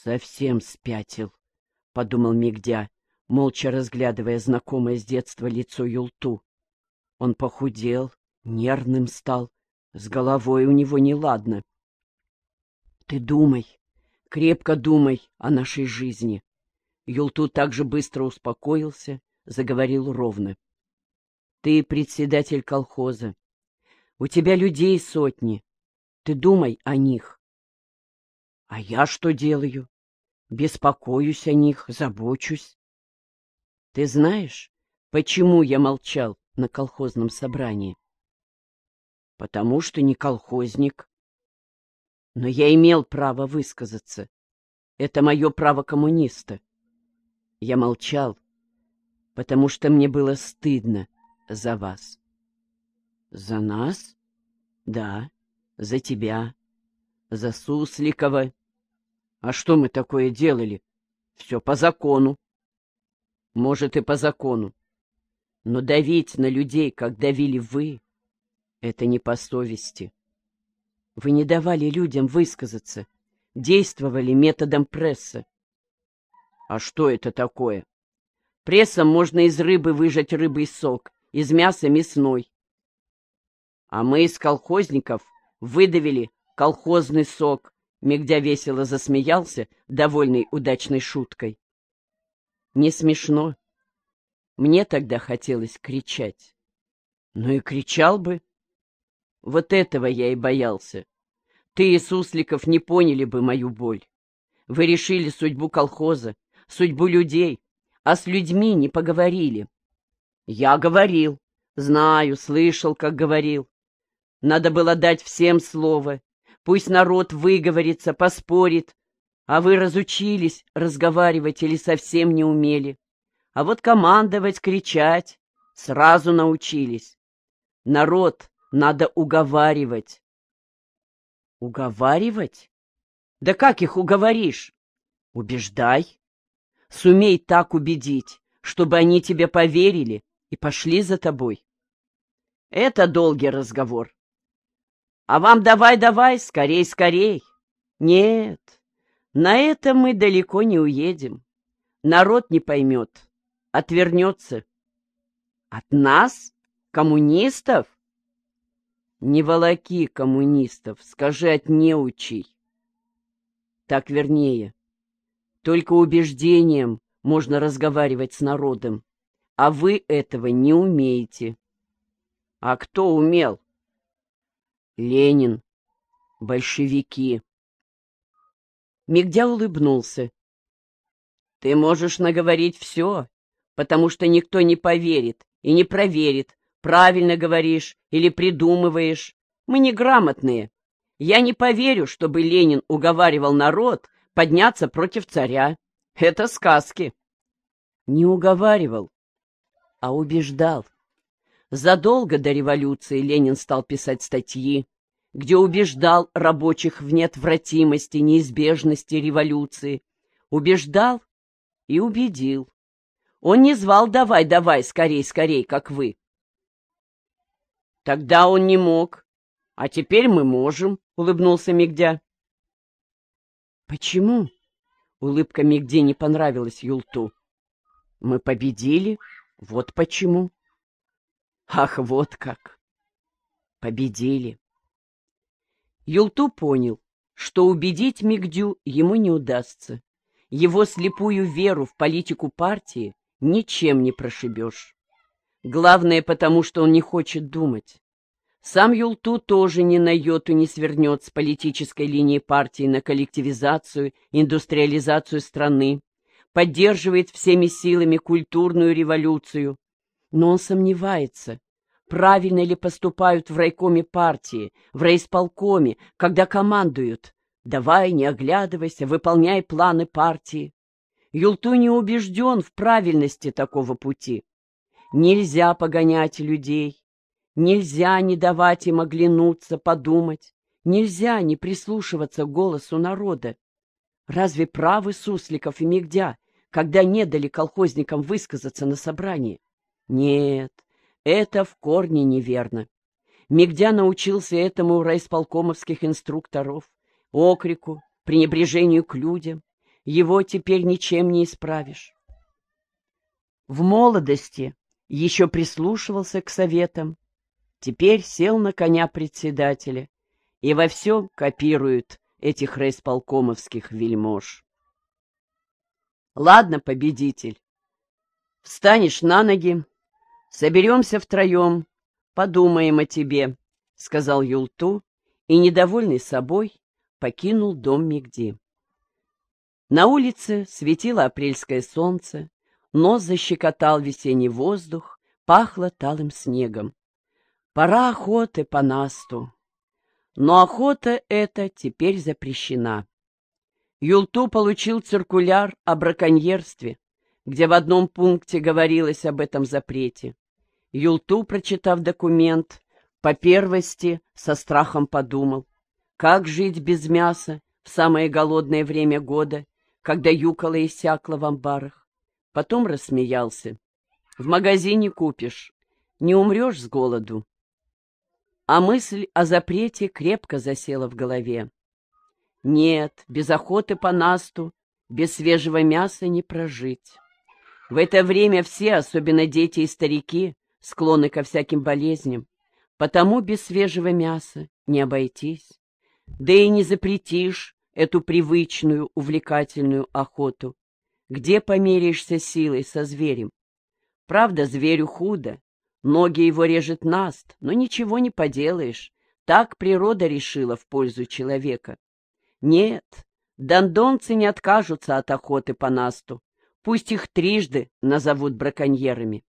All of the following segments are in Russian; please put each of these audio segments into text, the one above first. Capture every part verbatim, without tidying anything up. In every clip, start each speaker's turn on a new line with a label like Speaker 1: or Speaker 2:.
Speaker 1: Совсем спятил, — подумал Мигдя, молча разглядывая знакомое с детства лицо Юлту. Он похудел, нервным стал, с головой у него неладно. — Ты думай, крепко думай о нашей жизни. Юлту также быстро успокоился, заговорил ровно. — Ты председатель колхоза. У тебя людей сотни. Ты думай о них. — А я что делаю? Беспокоюсь о них, забочусь. Ты знаешь, почему я молчал на колхозном собрании? Потому что не колхозник. Но я имел право высказаться. Это мое право коммуниста. Я молчал, потому что мне было стыдно за вас. За нас? Да, за тебя, за Сусликова. А что мы такое делали? Все по закону. Может, и по закону. Но давить на людей, как давили вы, это не по совести. Вы не давали людям высказаться, действовали методом пресса. А что это такое? Прессом можно из рыбы выжать рыбий сок, из мяса мясной. А мы из колхозников выдавили колхозный сок. Мигдя весело засмеялся, довольный удачной шуткой. Не смешно. Мне тогда хотелось кричать. Ну и кричал бы. Вот этого я и боялся. Ты и Сусликов не поняли бы мою боль. Вы решили судьбу колхоза, судьбу людей, а с людьми не поговорили. Я говорил, знаю, слышал, как говорил. Надо было дать всем слово. Пусть народ выговорится, поспорит. А вы разучились разговаривать или совсем не умели. А вот командовать, кричать сразу научились. Народ надо уговаривать. Уговаривать? Да как их уговоришь? Убеждай. Сумей так убедить, чтобы они тебе поверили и пошли за тобой. Это долгий разговор. А вам давай-давай, скорей-скорей. Нет, на это мы далеко не уедем. Народ не поймет, отвернется. От нас? Коммунистов? Не волоки коммунистов, скажи от неучей. Так вернее. Только убеждением можно разговаривать с народом, а вы этого не умеете. А кто умел? Ленин, большевики. Мигдя улыбнулся. Ты можешь наговорить все, потому что никто не поверит и не проверит, правильно говоришь или придумываешь. Мы неграмотные. Я не поверю, чтобы Ленин уговаривал народ подняться против царя. Это сказки. Не уговаривал, а убеждал. Задолго до революции Ленин стал писать статьи, где убеждал рабочих в неотвратимости, неизбежности революции. Убеждал и убедил. Он не звал «давай, давай, скорей, скорей», как вы. Тогда он не мог, а теперь мы можем, — улыбнулся Мигдя. Почему? Улыбка Мигде не понравилась Юлту. Мы победили, вот почему. Ах, вот как! Победили. Юлту понял, что убедить Мигдю ему не удастся. Его слепую веру в политику партии ничем не прошибешь. Главное, потому что он не хочет думать. Сам Юлту тоже ни на йоту не свернет с политической линии партии на коллективизацию, индустриализацию страны, поддерживает всеми силами культурную революцию. Но он сомневается, правильно ли поступают в райкоме партии, в райисполкоме, когда командуют: «Давай, не оглядывайся, выполняй планы партии». Юлту не убежден в правильности такого пути. Нельзя погонять людей, нельзя не давать им оглянуться, подумать, нельзя не прислушиваться к голосу народа. Разве правы Сусликов и Мигдя, когда не дали колхозникам высказаться на собрании? Нет, это в корне неверно. Мигдя научился этому у райисполкомовских инструкторов, окрику, пренебрежению к людям. его теперь ничем не исправишь. В молодости еще прислушивался к советам, теперь сел на коня председателя и во всем копирует этих райисполкомовских вельмож. Ладно, победитель, встанешь на ноги, соберемся втроем, подумаем о тебе, — сказал Юлту и, недовольный собой, покинул дом Мигди. На улице светило апрельское солнце, нос защекотал весенний воздух, пахло талым снегом. Пора охоты по насту. Но охота эта теперь запрещена. Юлту получил циркуляр о браконьерстве, где в одном пункте говорилось об этом запрете. Юлту, прочитав документ, по первости со страхом подумал, как жить без мяса в самое голодное время года, когда юкола иссякла в амбарах. Потом рассмеялся. В магазине купишь, не умрешь с голоду. А мысль о запрете крепко засела в голове. Нет, без охоты по насту, без свежего мяса не прожить. В это время все, особенно дети и старики, склонны ко всяким болезням, потому без свежего мяса не обойтись. Да и не запретишь эту привычную, увлекательную охоту. Где померяешься силой со зверем? Правда, зверю худо, ноги его режет наст, но ничего не поделаешь, так природа решила в пользу человека. Нет, дондонцы не откажутся от охоты по насту, пусть их трижды назовут браконьерами.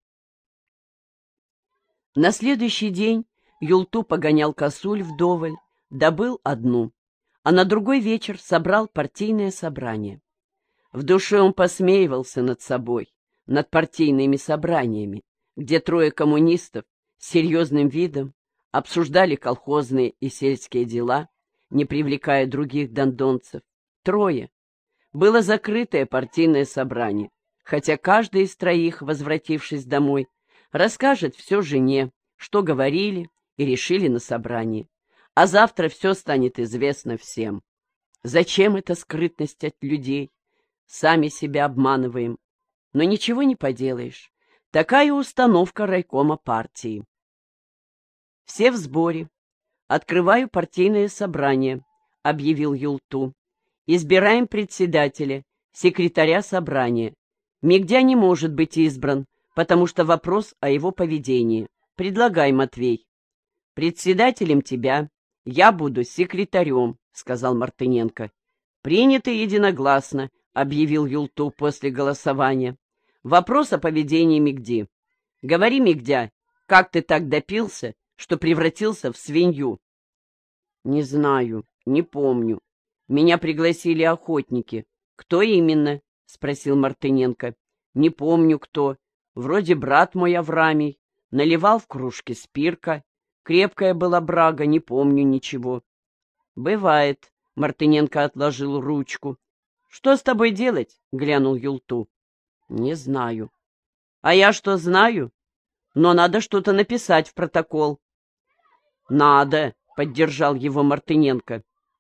Speaker 1: На следующий день Юлту погонял косуль вдоволь, добыл одну, а на другой вечер собрал партийное собрание. В душе он посмеивался над собой, над партийными собраниями, где трое коммунистов с серьезным видом обсуждали колхозные и сельские дела, не привлекая других дондонцев. Трое. Было закрытое партийное собрание, хотя каждый из троих, возвратившись домой, расскажет все жене, что говорили и решили на собрании, а завтра все станет известно всем. Зачем эта скрытность от людей? Сами себя обманываем. Но ничего не поделаешь. Такая установка райкома партии. Все в сборе. Открываю партийное собрание, объявил Юлту. Избираем председателя, секретаря собрания. Мигдя не может быть избран, потому что вопрос о его поведении. Предлагай, Матвей. Председателем тебя, я буду секретарем, сказал Мартыненко. Принято единогласно, объявил Юлту после голосования. Вопрос о поведении Мигди. Говори, Мигдя, как ты так допился, что превратился в свинью? Не знаю, не помню. Меня пригласили охотники. Кто именно? Спросил Мартыненко. Не помню кто. Вроде брат мой Аврамий. Наливал в кружке спирка. Крепкая была брага, не помню ничего. Бывает. Мартыненко отложил ручку. Что с тобой делать? Глянул Юлту. Не знаю. А я что знаю? Но надо что-то написать в протокол. Надо, поддержал его Мартыненко.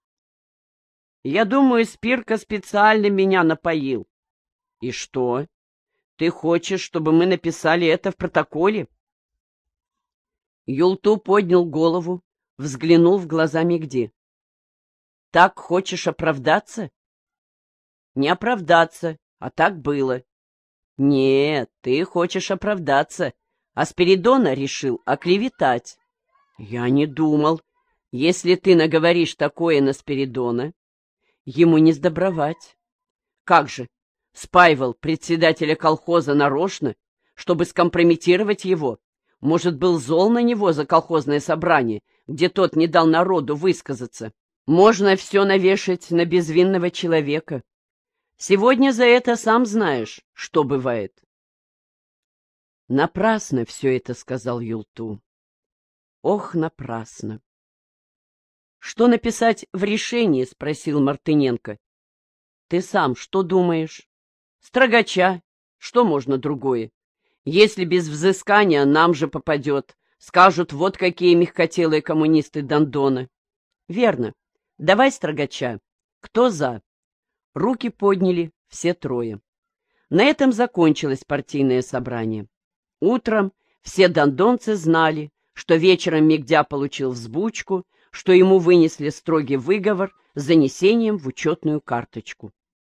Speaker 1: Я думаю, Спирка специально меня напоил. И что? Ты хочешь, чтобы мы написали это в протоколе? Юлту поднял голову, взглянул в глаза Мигди. Так хочешь оправдаться? Не оправдаться, а так было. Нет, ты хочешь оправдаться, а Спиридона решил оклеветать. Я не думал. Если ты наговоришь такое на Спиридона, ему не сдобровать. Как же, спаивал председателя колхоза нарочно, чтобы скомпрометировать его? Может, был зол на него за колхозное собрание, где тот не дал народу высказаться? Можно все навешать на безвинного человека. Сегодня за это сам знаешь, что бывает. Напрасно все это сказал Юлту. Ох, напрасно. Что написать в решении? Спросил Мартыненко. Ты сам что думаешь? Строгача. Что можно другое? Если без взыскания нам же попадет. Скажут, вот какие мягкотелые коммунисты Дондона. Верно. Давай строгача. Кто за? Руки подняли все трое. На этом закончилось партийное собрание. Утром все дондонцы знали, что вечером Мигдя получил взбучку, что ему вынесли строгий выговор с занесением в учетную карточку.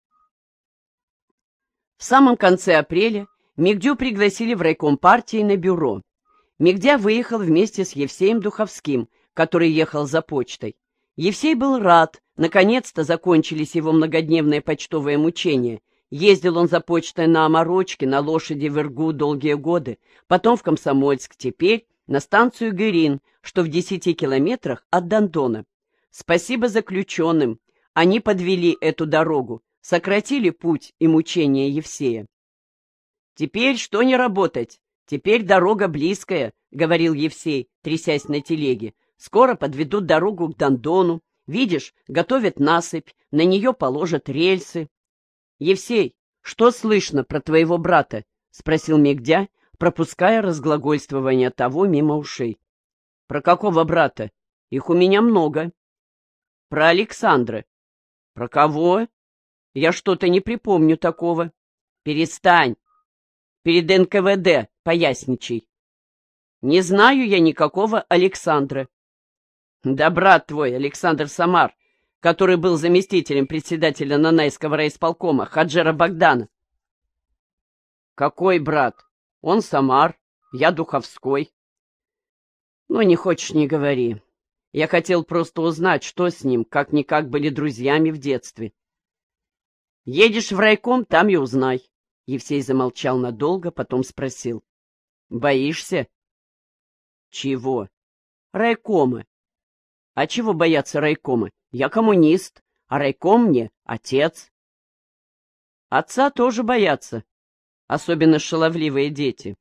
Speaker 1: В самом конце апреля Мигдю пригласили в райком партии на бюро. Мигдя выехал вместе с Евсеем Духовским, который ехал за почтой. Евсей был рад, наконец-то закончились его многодневные почтовые мучения. Ездил он за почтой на оморочке, на лошади в Иргу долгие годы, потом в Комсомольск, теперь на станцию Гырин, что в десяти километрах от Дондона. Спасибо заключенным, они подвели эту дорогу, сократили путь и мучения Евсея. «Теперь что не работать? Теперь дорога близкая», — говорил Евсей, трясясь на телеге. «Скоро подведут дорогу к Дондону. Видишь, готовят насыпь, на нее положат рельсы». «Евсей, что слышно про твоего брата?» — спросил Мигдя, пропуская разглагольствование того мимо ушей. «Про какого брата? Их у меня много». «Про Александра». «Про кого? Я что-то не припомню такого». «Перестань. Перед эн ка вэ дэ поясничай». «Не знаю я никакого Александра». «Да брат твой, Александр Самар, который был заместителем председателя Нанайского райисполкома, Хаджера Богдана». «Какой брат? Он Самар, я Духовской». «Ну, не хочешь, не говори. Я хотел просто узнать, что с ним, как-никак были друзьями в детстве». «Едешь в райком, там и узнай». Евсей замолчал надолго, потом спросил. «Боишься?» «Чего?» «Райкома». «А чего бояться райкома? Я коммунист, а райком мне отец». «Отца тоже боятся, особенно шаловливые дети».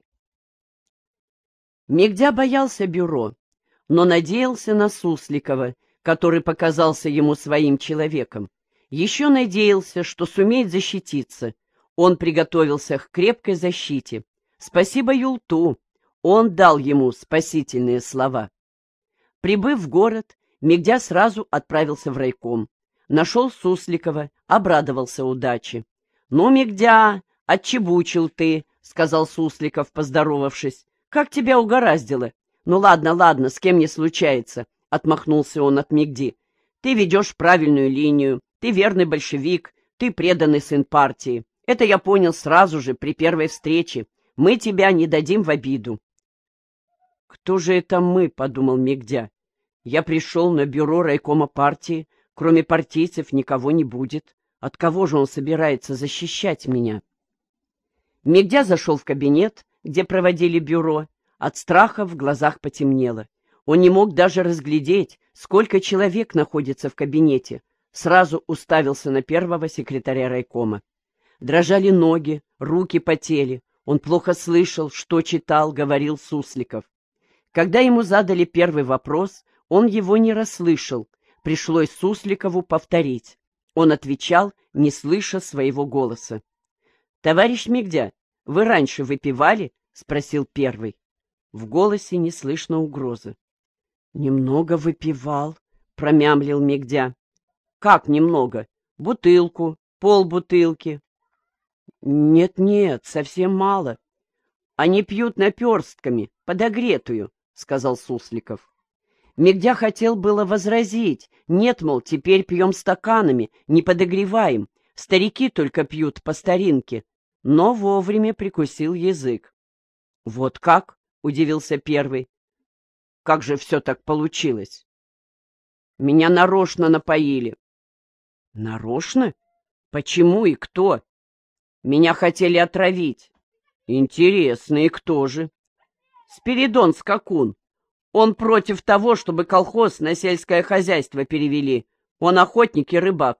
Speaker 1: Мигдя боялся бюро, но надеялся на Сусликова, который показался ему своим человеком. Еще надеялся, что сумеет защититься. Он приготовился к крепкой защите. Спасибо Юлту, он дал ему спасительные слова. Прибыв в город, Мигдя сразу отправился в райком. Нашел Сусликова, обрадовался удаче. — Ну, Мигдя, отчебучил ты, — сказал Сусликов, поздоровавшись. — Как тебя угораздило? — Ну, ладно, ладно, с кем не случается, — отмахнулся он от Мигди. — Ты ведешь правильную линию, ты верный большевик, ты преданный сын партии. Это я понял сразу же, при первой встрече. Мы тебя не дадим в обиду. — Кто же это мы? — подумал Мигдя. Я пришел на бюро райкома партии, кроме партийцев никого не будет. От кого же он собирается защищать меня? Мигдя зашел в кабинет, где проводили бюро. От страха в глазах потемнело. Он не мог даже разглядеть, сколько человек находится в кабинете. Сразу уставился на первого секретаря райкома. Дрожали ноги, руки потели. Он плохо слышал, что читал, говорил Сусликов. Когда ему задали первый вопрос, он его не расслышал. Пришлось Сусликову повторить. Он отвечал, не слыша своего голоса. — Товарищ Мигдя, вы раньше выпивали? — спросил первый. В голосе не слышно угрозы. — Немного выпивал, — промямлил Мигдя. — Как немного? Бутылку, полбутылки. — Нет-нет, совсем мало. — Они пьют наперстками, подогретую, — сказал Сусликов. Мигдя хотел было возразить. Нет, мол, теперь пьем стаканами, не подогреваем. Старики только пьют по старинке. Но вовремя прикусил язык. — Вот как? — удивился первый. — Как же все так получилось? — Меня нарочно напоили. — Нарочно? Почему и кто? — Меня хотели отравить. — Интересно, и кто же? — Спиридон Скакун. Он против того, чтобы колхоз на сельское хозяйство перевели. Он охотник и рыбак.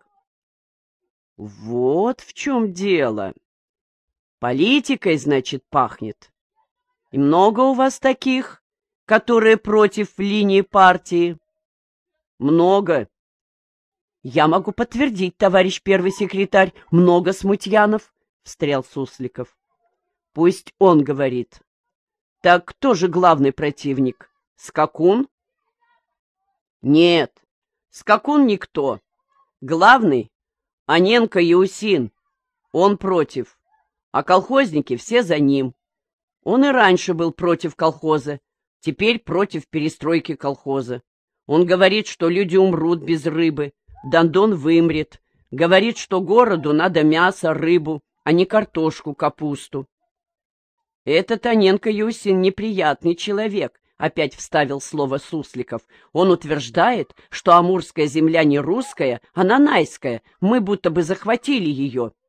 Speaker 1: — Вот в чем дело. Политикой, значит, пахнет. И много у вас таких, которые против линии партии? — Много. — Я могу подтвердить, товарищ первый секретарь, много смутьянов, — встрял Сусликов. — Пусть он говорит. — Так кто же главный противник? Скакун? — Нет, Скакун никто. Главный Аненко Еусин, он против, а колхозники все за ним. Он и раньше был против колхоза, теперь против перестройки колхоза. Он говорит, что люди умрут без рыбы, Дондон вымрет. Говорит, что городу надо мясо, рыбу, а не картошку, капусту. Этот Аненко Еусин неприятный человек, опять вставил слово Сусликов. Он утверждает, что амурская земля не русская, а нанайская, мы будто бы захватили ее.